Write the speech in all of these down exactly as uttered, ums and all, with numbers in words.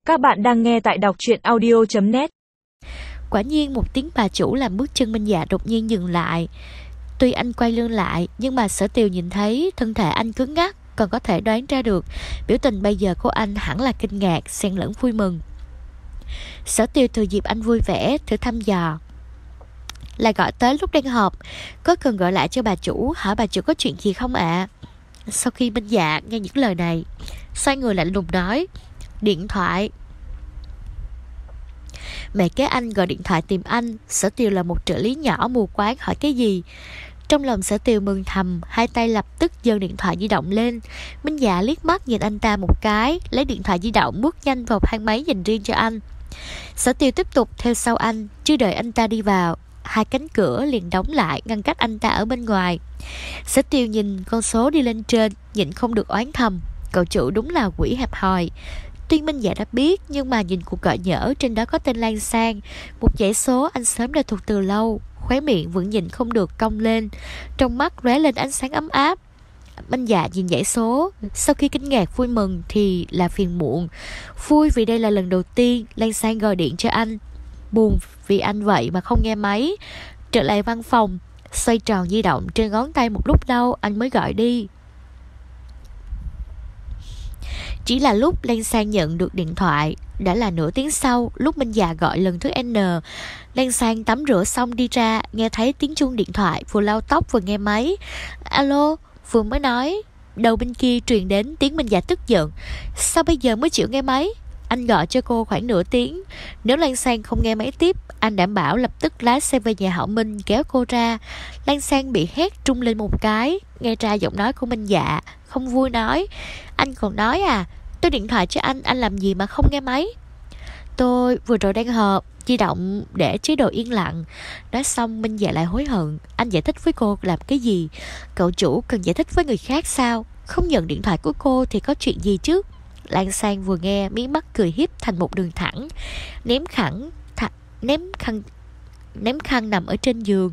Các bạn đang nghe tại đọc truyện audio chấm net. Quả nhiên một tiếng bà chủ làm bước chân Minh Dạ đột nhiên dừng lại. Tuy anh quay lưng lại, nhưng mà Sở Tiều nhìn thấy thân thể anh cứng ngắc, còn có thể đoán ra được biểu tình bây giờ của anh hẳn là kinh ngạc, xen lẫn vui mừng. Sở Tiều thừa dịp anh vui vẻ, thử thăm dò: "Là gọi tới lúc đang họp, có cần gọi lại cho bà chủ, hỏi bà chủ có chuyện gì không ạ?" Sau khi Minh Dạ nghe những lời này, xoay người lạnh lùng nói: "Điện thoại." Mẹ kế anh gọi điện thoại tìm anh. Sở Tiều là một trợ lý nhỏ mù quáng hỏi cái gì. Trong lòng Sở Tiều mừng thầm, hai tay lập tức giơ điện thoại di động lên. Minh Dạ liếc mắt nhìn anh ta một cái, lấy điện thoại di động bước nhanh vào thang máy dành riêng cho anh. Sở Tiều tiếp tục theo sau anh. Chưa đợi anh ta đi vào, hai cánh cửa liền đóng lại, ngăn cách anh ta ở bên ngoài. Sở Tiều nhìn con số đi lên trên, nhịn không được oán thầm: cậu chủ đúng là quỷ hẹp hòi. Tuy Minh Dạ đã biết, nhưng mà nhìn cuộc gọi nhỡ trên đó có tên Lan Sang, một dãy số anh sớm đã thuộc từ lâu. Khóe miệng vẫn nhìn không được cong lên, trong mắt lóe lên ánh sáng ấm áp. Minh Dạ nhìn dãy số, sau khi kinh ngạc vui mừng thì là phiền muộn. Vui vì đây là lần đầu tiên Lan Sang gọi điện cho anh, buồn vì anh vậy mà không nghe máy. Trở lại văn phòng, xoay tròn di động trên ngón tay một lúc lâu anh mới gọi đi. Chỉ là lúc Lan Sang nhận được điện thoại đã là nửa tiếng sau. Lúc Minh Dạ gọi lần thứ N, Lan Sang tắm rửa xong đi ra, nghe thấy tiếng chuông điện thoại, vừa lau tóc vừa nghe máy. Alo, vừa mới nói. Đầu bên kia truyền đến tiếng Minh Dạ tức giận: sao bây giờ mới chịu nghe máy? Anh gọi cho cô khoảng nửa tiếng. Nếu Lan Sang không nghe máy tiếp, anh đảm bảo lập tức lái xe về nhà họ Minh kéo cô ra. Lan Sang bị hét trung lên một cái, nghe ra giọng nói của Minh Dạ, không vui nói: anh còn nói à, tôi điện thoại cho anh, anh làm gì mà không nghe máy? Tôi vừa rồi đang họp, di động để chế độ yên lặng. Nói xong Minh Dạ lại hối hận. Anh giải thích với cô làm cái gì? Cậu chủ cần giải thích với người khác sao? Không nhận điện thoại của cô thì có chuyện gì chứ? Lan Sang vừa nghe, mí mắt cười hiếp thành một đường thẳng, ném khẳng th- ném khăn ném khăn nằm ở trên giường.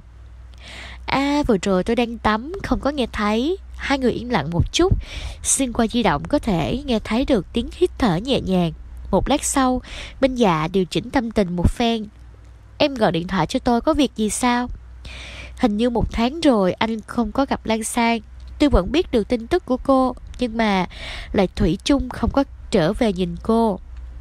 À, vừa rồi tôi đang tắm, không có nghe thấy. Hai người yên lặng một chút, xuyên qua di động có thể nghe thấy được tiếng hít thở nhẹ nhàng. Một lát sau, Minh Dạ điều chỉnh tâm tình một phen: em gọi điện thoại cho tôi có việc gì sao? Hình như một tháng rồi anh không có gặp Lan Sang. Tôi vẫn biết được tin tức của cô, nhưng mà lại thủy chung không có trở về nhìn cô.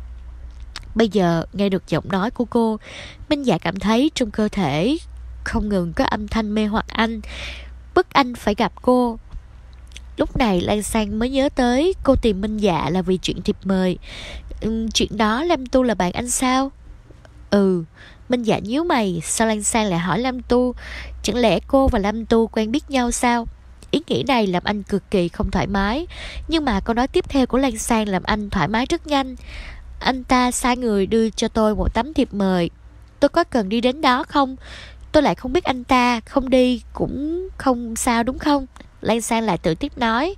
Bây giờ nghe được giọng nói của cô, Minh Dạ cảm thấy trong cơ thể không ngừng có âm thanh mê hoặc anh, bức anh phải gặp cô. Lúc này Lan Sang mới nhớ tới cô tìm Minh Dạ là vì chuyện thiệp mời. ừ, Chuyện đó Lam Tu là bạn anh sao? Ừ. Minh Dạ nhíu mày, sao Lan Sang lại hỏi Lam Tu? Chẳng lẽ cô và Lam Tu quen biết nhau sao? Ý nghĩ này làm anh cực kỳ không thoải mái. Nhưng mà câu nói tiếp theo của Lan Sang làm anh thoải mái rất nhanh. Anh ta sai người đưa cho tôi một tấm thiệp mời. Tôi có cần đi đến đó không? Tôi lại không biết anh ta, không đi cũng không sao đúng không? Lan Sang lại tự tiếp nói: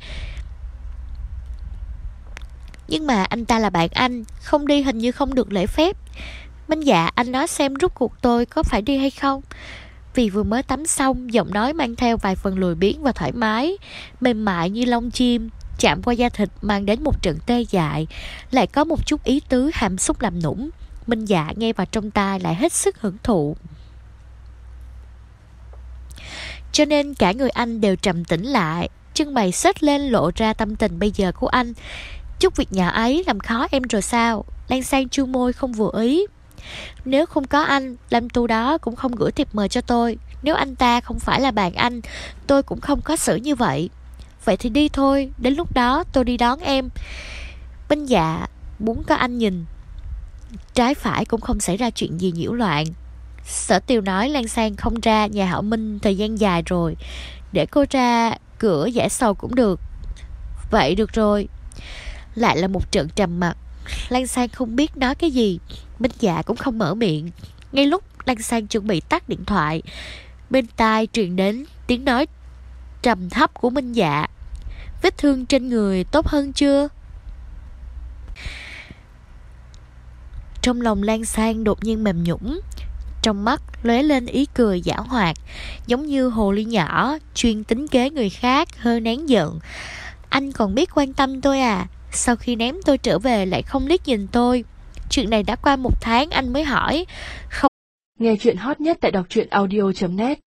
nhưng mà anh ta là bạn anh, không đi hình như không được lễ phép. Minh Dạ, anh nói xem rút cuộc tôi có phải đi hay không? Vì vừa mới tắm xong, giọng nói mang theo vài phần lười biếng và thoải mái, mềm mại như lông chim, chạm qua da thịt mang đến một trận tê dại, lại có một chút ý tứ hàm xúc làm nũng. Minh Dạ nghe vào trong tai lại hết sức hưởng thụ. Cho nên cả người anh đều trầm tĩnh lại, chân mày xếch lên lộ ra tâm tình bây giờ của anh. Chút việc nhỏ ấy làm khó em rồi sao? Lan Sang chu môi không vừa ý. Nếu không có anh, Lam Tu đó cũng không gửi thiệp mời cho tôi. Nếu anh ta không phải là bạn anh, tôi cũng không có xử như vậy. Vậy thì đi thôi, đến lúc đó tôi đi đón em. Minh Dạ muốn có anh nhìn, trái phải cũng không xảy ra chuyện gì nhiễu loạn. Sở Tiều nói Lan Sang không ra nhà họ Minh thời gian dài rồi, để cô ra cửa giải sầu cũng được. Vậy được rồi. Lại là một trận trầm mặc. Lan Sang không biết nói cái gì. Minh Dạ cũng không mở miệng. Ngay lúc Lan Sang chuẩn bị tắt điện thoại, bên tai truyền đến tiếng nói trầm thấp của Minh Dạ: vết thương trên người tốt hơn chưa? Trong lòng Lan Sang đột nhiên mềm nhũn, trong mắt lóe lên ý cười giảo hoạt, giống như hồ ly nhỏ chuyên tính kế người khác, hơi nén giận. Anh còn biết quan tâm tôi à? Sau khi ném tôi trở về lại không liếc nhìn tôi. Chuyện này đã qua một tháng anh mới hỏi. Không. Nghe chuyện hot nhất tại đọc truyện audio chấm net.